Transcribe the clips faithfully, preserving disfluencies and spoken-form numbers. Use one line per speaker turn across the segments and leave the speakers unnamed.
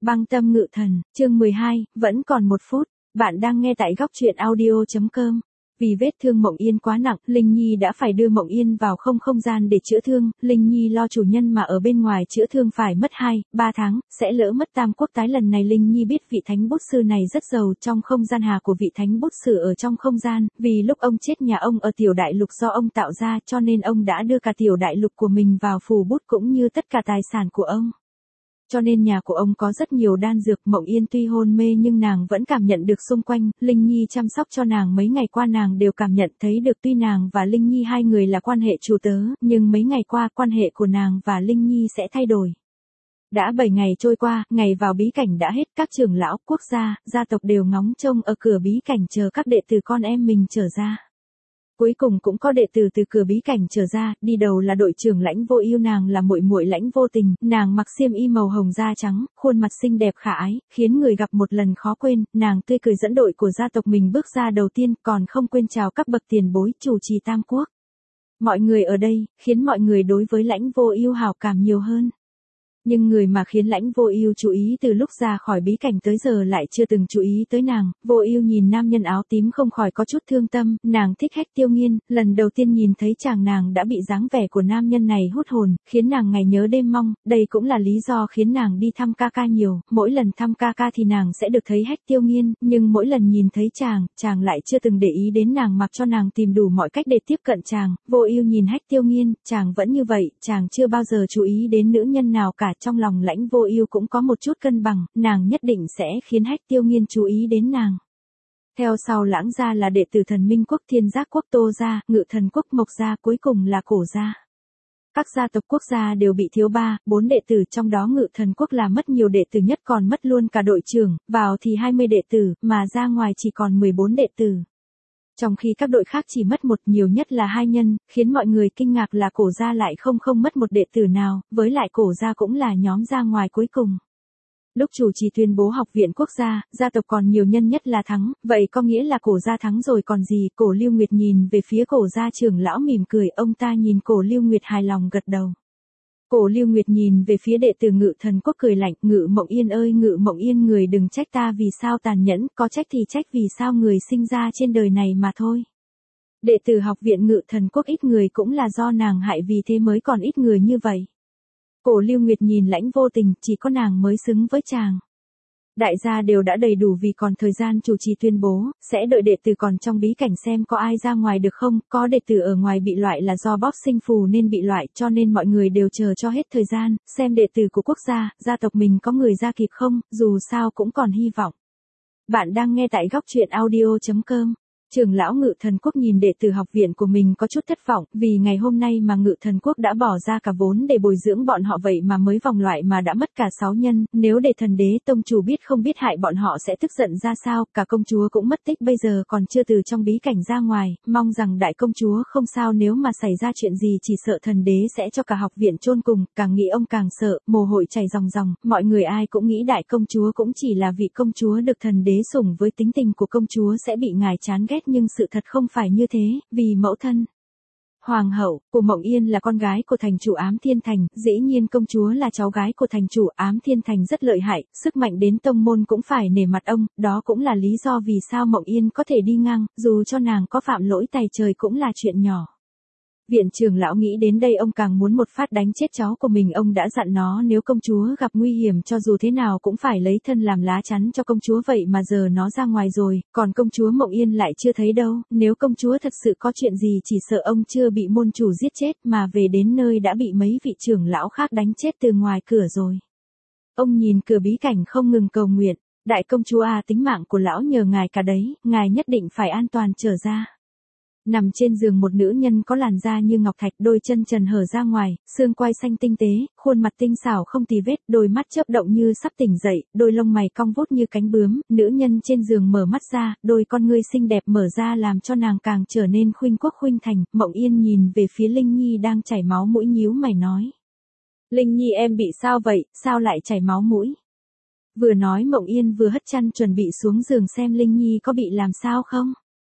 Băng tâm ngự thần, chương mười hai, vẫn còn một phút, bạn đang nghe tại góc truyện audio.com. Vì vết thương Mộng Yên quá nặng, Linh Nhi đã phải đưa Mộng Yên vào không không gian để chữa thương, Linh Nhi lo chủ nhân mà ở bên ngoài chữa thương phải mất hai, ba tháng, sẽ lỡ mất tam quốc tái. Lần này Linh Nhi biết vị thánh bút sư này rất giàu trong không gian hà của vị thánh bút sư ở trong không gian, vì lúc ông chết nhà ông ở tiểu đại lục do ông tạo ra cho nên ông đã đưa cả tiểu đại lục của mình vào phù bút cũng như tất cả tài sản của ông. Cho nên nhà của ông có rất nhiều đan dược. Mộng Yên tuy hôn mê nhưng nàng vẫn cảm nhận được xung quanh, Linh Nhi chăm sóc cho nàng mấy ngày qua nàng đều cảm nhận thấy được. Tuy nàng và Linh Nhi hai người là quan hệ chủ tớ, nhưng mấy ngày qua quan hệ của nàng và Linh Nhi sẽ thay đổi. Đã bảy ngày trôi qua, ngày vào bí cảnh đã hết, các trưởng lão, quốc gia, gia tộc đều ngóng trông ở cửa bí cảnh chờ các đệ tử con em mình trở ra. Cuối cùng cũng có đệ tử từ cửa bí cảnh trở ra, đi đầu là đội trưởng Lãnh Vô Ưu. Nàng là muội muội Lãnh Vô Tình, nàng mặc xiêm y màu hồng da trắng, khuôn mặt xinh đẹp khả ái, khiến người gặp một lần khó quên. Nàng tươi cười dẫn đội của gia tộc mình bước ra đầu tiên, còn không quên chào các bậc tiền bối chủ trì tam quốc. Mọi người ở đây khiến mọi người đối với Lãnh Vô Ưu hảo cảm nhiều hơn. Nhưng người mà khiến Lãnh Vô Ưu chú ý từ lúc ra khỏi bí cảnh tới giờ lại chưa từng chú ý tới nàng. Vô Ưu nhìn nam nhân áo tím không khỏi có chút thương tâm, nàng thích Hách Tiêu Nghiên, lần đầu tiên nhìn thấy chàng nàng đã bị dáng vẻ của nam nhân này hút hồn, khiến nàng ngày nhớ đêm mong. Đây cũng là lý do khiến nàng đi thăm ca ca nhiều, mỗi lần thăm ca ca thì nàng sẽ được thấy Hách Tiêu Nghiên, nhưng mỗi lần nhìn thấy chàng, chàng lại chưa từng để ý đến nàng, mặc cho nàng tìm đủ mọi cách để tiếp cận chàng. Vô Ưu nhìn Hách Tiêu Nghiên, chàng vẫn như vậy, chàng chưa bao giờ chú ý đến nữ nhân nào cả. Trong lòng Lãnh Vô Ưu cũng có một chút cân bằng, nàng nhất định sẽ khiến Hách Tiêu Nghiên chú ý đến nàng. Theo sau Lãng gia là đệ tử Thần Minh quốc, Thiên Giác quốc, Tô gia, Ngự Thần quốc, Mộc gia, cuối cùng là Cổ gia. Các gia tộc quốc gia đều bị thiếu ba, bốn đệ tử, trong đó Ngự Thần quốc là mất nhiều đệ tử nhất, còn mất luôn cả đội trưởng, vào thì hai mươi đệ tử, mà ra ngoài chỉ còn mười bốn đệ tử. Trong khi các đội khác chỉ mất một, nhiều nhất là hai nhân, khiến mọi người kinh ngạc là Cổ gia lại không không mất một đệ tử nào, với lại Cổ gia cũng là nhóm ra ngoài cuối cùng. Lúc chủ trì tuyên bố học viện quốc gia, gia tộc còn nhiều nhân nhất là thắng, vậy có nghĩa là Cổ gia thắng rồi còn gì. Cổ Lưu Nguyệt nhìn về phía Cổ gia trưởng lão mỉm cười, ông ta nhìn Cổ Lưu Nguyệt hài lòng gật đầu. Cổ Lưu Nguyệt nhìn về phía đệ tử Ngự Thần quốc cười lạnh, Ngự Mộng Yên ơi Ngự Mộng Yên, người đừng trách ta vì sao tàn nhẫn, có trách thì trách vì sao người sinh ra trên đời này mà thôi. Đệ tử học viện Ngự Thần quốc ít người cũng là do nàng hại, vì thế mới còn ít người như vậy. Cổ Lưu Nguyệt nhìn Lãnh Vô Tình, chỉ có nàng mới xứng với chàng. Đại gia đều đã đầy đủ vì còn thời gian chủ trì tuyên bố, sẽ đợi đệ tử còn trong bí cảnh xem có ai ra ngoài được không, có đệ tử ở ngoài bị loại là do bóp sinh phù nên bị loại, cho nên mọi người đều chờ cho hết thời gian, xem đệ tử của quốc gia, gia tộc mình có người ra kịp không, dù sao cũng còn hy vọng. Bạn đang nghe tại góc truyện audio.com. Trưởng lão Ngự Thần quốc nhìn đệ tử học viện của mình có chút thất vọng, vì ngày hôm nay mà Ngự Thần quốc đã bỏ ra cả vốn để bồi dưỡng bọn họ, vậy mà mới vòng loại mà đã mất cả sáu nhân, nếu để Thần Đế tông chủ biết không biết hại bọn họ sẽ tức giận ra sao. Cả công chúa cũng mất tích, bây giờ còn chưa từ trong bí cảnh ra ngoài, mong rằng đại công chúa không sao, nếu mà xảy ra chuyện gì chỉ sợ Thần Đế sẽ cho cả học viện chôn cùng. Càng nghĩ ông càng sợ, mồ hôi chảy ròng ròng, mọi người ai cũng nghĩ đại công chúa cũng chỉ là vị công chúa được Thần Đế sủng, với tính tình của công chúa sẽ bị ngài chán ghét, nhưng sự thật không phải như thế, vì mẫu thân Hoàng hậu của Mộng Yên là con gái của thành chủ Ám Thiên Thành, dĩ nhiên công chúa là cháu gái của thành chủ Ám Thiên Thành rất lợi hại, sức mạnh đến tông môn cũng phải nể mặt ông, đó cũng là lý do vì sao Mộng Yên có thể đi ngang, dù cho nàng có phạm lỗi tày trời cũng là chuyện nhỏ. Viện trưởng lão nghĩ đến đây ông càng muốn một phát đánh chết cháu của mình, ông đã dặn nó nếu công chúa gặp nguy hiểm cho dù thế nào cũng phải lấy thân làm lá chắn cho công chúa, vậy mà giờ nó ra ngoài rồi, còn công chúa Mộng Yên lại chưa thấy đâu, nếu công chúa thật sự có chuyện gì chỉ sợ ông chưa bị môn chủ giết chết mà về đến nơi đã bị mấy vị trưởng lão khác đánh chết từ ngoài cửa rồi. Ông nhìn cửa bí cảnh không ngừng cầu nguyện, đại công chúa à, tính mạng của lão nhờ ngài cả đấy, ngài nhất định phải an toàn trở ra. Nằm trên giường một nữ nhân có làn da như ngọc thạch, đôi chân trần hở ra ngoài, xương quai xanh tinh tế, khuôn mặt tinh xảo không tì vết, đôi mắt chớp động như sắp tỉnh dậy, đôi lông mày cong vút như cánh bướm. Nữ nhân trên giường mở mắt ra, đôi con ngươi xinh đẹp mở ra làm cho nàng càng trở nên khuynh quốc khuynh thành. Mộng Yên nhìn về phía Linh Nhi đang chảy máu mũi, nhíu mày nói: Linh Nhi em bị sao vậy, sao lại chảy máu mũi? Vừa nói Mộng Yên vừa hất chăn chuẩn bị xuống giường xem Linh Nhi có bị làm sao không.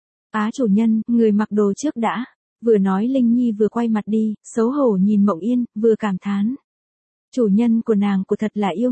Á chủ nhân, người mặc đồ trước đã. Vừa nói Linh Nhi vừa quay mặt đi, xấu hổ nhìn Mộng Yên, vừa cảm thán. Chủ nhân của nàng của thật là yêu nghiệt.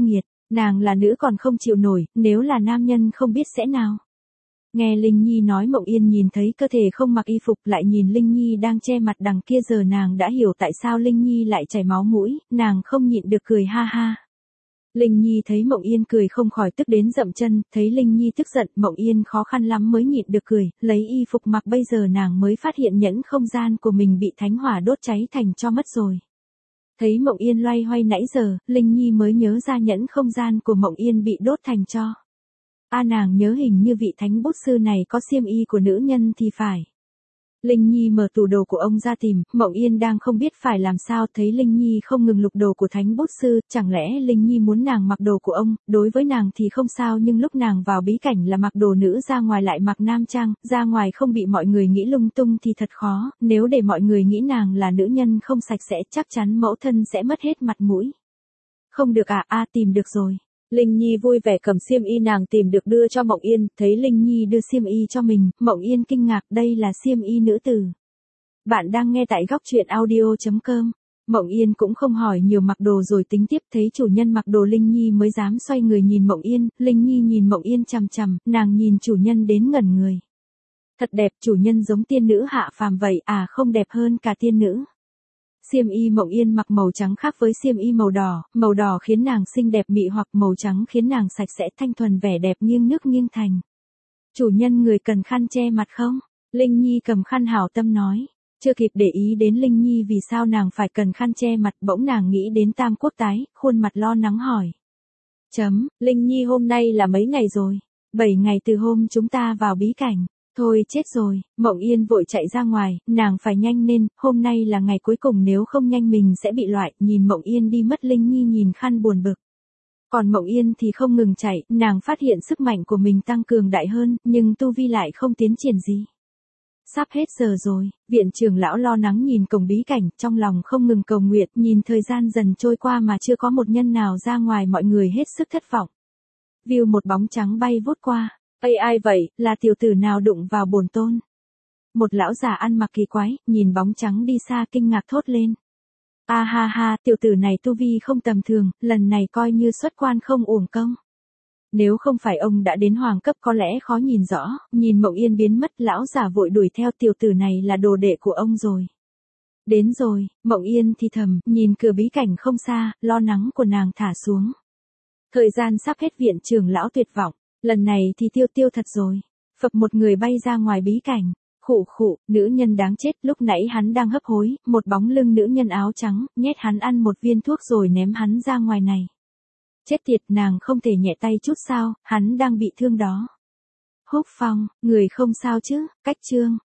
Nàng là nữ còn không chịu nổi, nếu là nam nhân không biết sẽ nào. Nghe Linh Nhi nói Mộng Yên nhìn thấy cơ thể không mặc y phục lại nhìn Linh Nhi đang che mặt đằng kia giờ nàng đã hiểu tại sao Linh Nhi lại chảy máu mũi, nàng không nhịn được cười ha ha. Linh Nhi thấy Mộng Yên cười không khỏi tức đến dậm chân, thấy Linh Nhi tức giận Mộng Yên khó khăn lắm mới nhịn được cười, lấy y phục mặc bây giờ nàng mới phát hiện nhẫn không gian của mình bị thánh hỏa đốt cháy thành tro mất rồi. Thấy Mộng Yên loay hoay nãy giờ, Linh Nhi mới nhớ ra nhẫn không gian của Mộng Yên bị đốt thành tro. A nàng nhớ hình như vị thánh bút sư này có xiêm y của nữ nhân thì phải. Linh Nhi mở tủ đồ của ông ra tìm, Mộng Yên đang không biết phải làm sao thấy Linh Nhi không ngừng lục đồ của thánh bút sư, chẳng lẽ Linh Nhi muốn nàng mặc đồ của ông, đối với nàng thì không sao nhưng lúc nàng vào bí cảnh là mặc đồ nữ ra ngoài lại mặc nam trang, ra ngoài không bị mọi người nghĩ lung tung thì thật khó, nếu để mọi người nghĩ nàng là nữ nhân không sạch sẽ chắc chắn mẫu thân sẽ mất hết mặt mũi. Không được à, a tìm được rồi. Linh Nhi vui vẻ cầm xiêm y nàng tìm được đưa cho Mộng Yên, thấy Linh Nhi đưa xiêm y cho mình, Mộng Yên kinh ngạc đây là xiêm y nữ tử. Bạn đang nghe tại góc truyện audio chấm com. Mộng Yên cũng không hỏi nhiều mặc đồ rồi tính tiếp thấy chủ nhân mặc đồ Linh Nhi mới dám xoay người nhìn Mộng Yên, Linh Nhi nhìn Mộng Yên chằm chằm, nàng nhìn chủ nhân đến ngẩn người. Thật đẹp, chủ nhân giống tiên nữ hạ phàm vậy à không đẹp hơn cả tiên nữ. Xiêm y Mộng Yên mặc màu trắng khác với xiêm y màu đỏ, màu đỏ khiến nàng xinh đẹp mị hoặc màu trắng khiến nàng sạch sẽ thanh thuần vẻ đẹp nghiêng nước nghiêng thành. Chủ nhân người cần khăn che mặt không? Linh Nhi cầm khăn hảo tâm nói. Chưa kịp để ý đến Linh Nhi vì sao nàng phải cần khăn che mặt bỗng nàng nghĩ đến Tam Quốc Tái, khuôn mặt lo lắng hỏi. Chấm, Linh Nhi hôm nay là mấy ngày rồi? Bảy ngày từ hôm chúng ta vào bí cảnh. Thôi chết rồi, Mộng Yên vội chạy ra ngoài, nàng phải nhanh nên, hôm nay là ngày cuối cùng nếu không nhanh mình sẽ bị loại, nhìn Mộng Yên đi mất Linh Nhi nhìn khăn buồn bực. Còn Mộng Yên thì không ngừng chạy, nàng phát hiện sức mạnh của mình tăng cường đại hơn, nhưng tu vi lại không tiến triển gì. Sắp hết giờ rồi, viện trưởng lão lo lắng nhìn cổng bí cảnh, trong lòng không ngừng cầu nguyện, nhìn thời gian dần trôi qua mà chưa có một nhân nào ra ngoài mọi người hết sức thất vọng. View một bóng trắng bay vút qua. Ây ai vậy, là tiểu tử nào đụng vào bổn tôn? Một lão già ăn mặc kỳ quái, nhìn bóng trắng đi xa kinh ngạc thốt lên. A à, ha ha, tiểu tử này tu vi không tầm thường, lần này coi như xuất quan không uổng công. Nếu không phải ông đã đến hoàng cấp có lẽ khó nhìn rõ, nhìn Mộng Yên biến mất lão già vội đuổi theo tiểu tử này là đồ đệ của ông rồi. Đến rồi, Mộng Yên thì thầm, nhìn cửa bí cảnh không xa, lo lắng của nàng thả xuống. Thời gian sắp hết viện trưởng lão tuyệt vọng. Lần này thì tiêu tiêu thật rồi. Phập một người bay ra ngoài bí cảnh. Khụ khụ, nữ nhân đáng chết, lúc nãy hắn đang hấp hối, một bóng lưng nữ nhân áo trắng, nhét hắn ăn một viên thuốc rồi ném hắn ra ngoài này. Chết tiệt, nàng không thể nhẹ tay chút sao, hắn đang bị thương đó. Húc Phong, người không sao chứ, cách chương.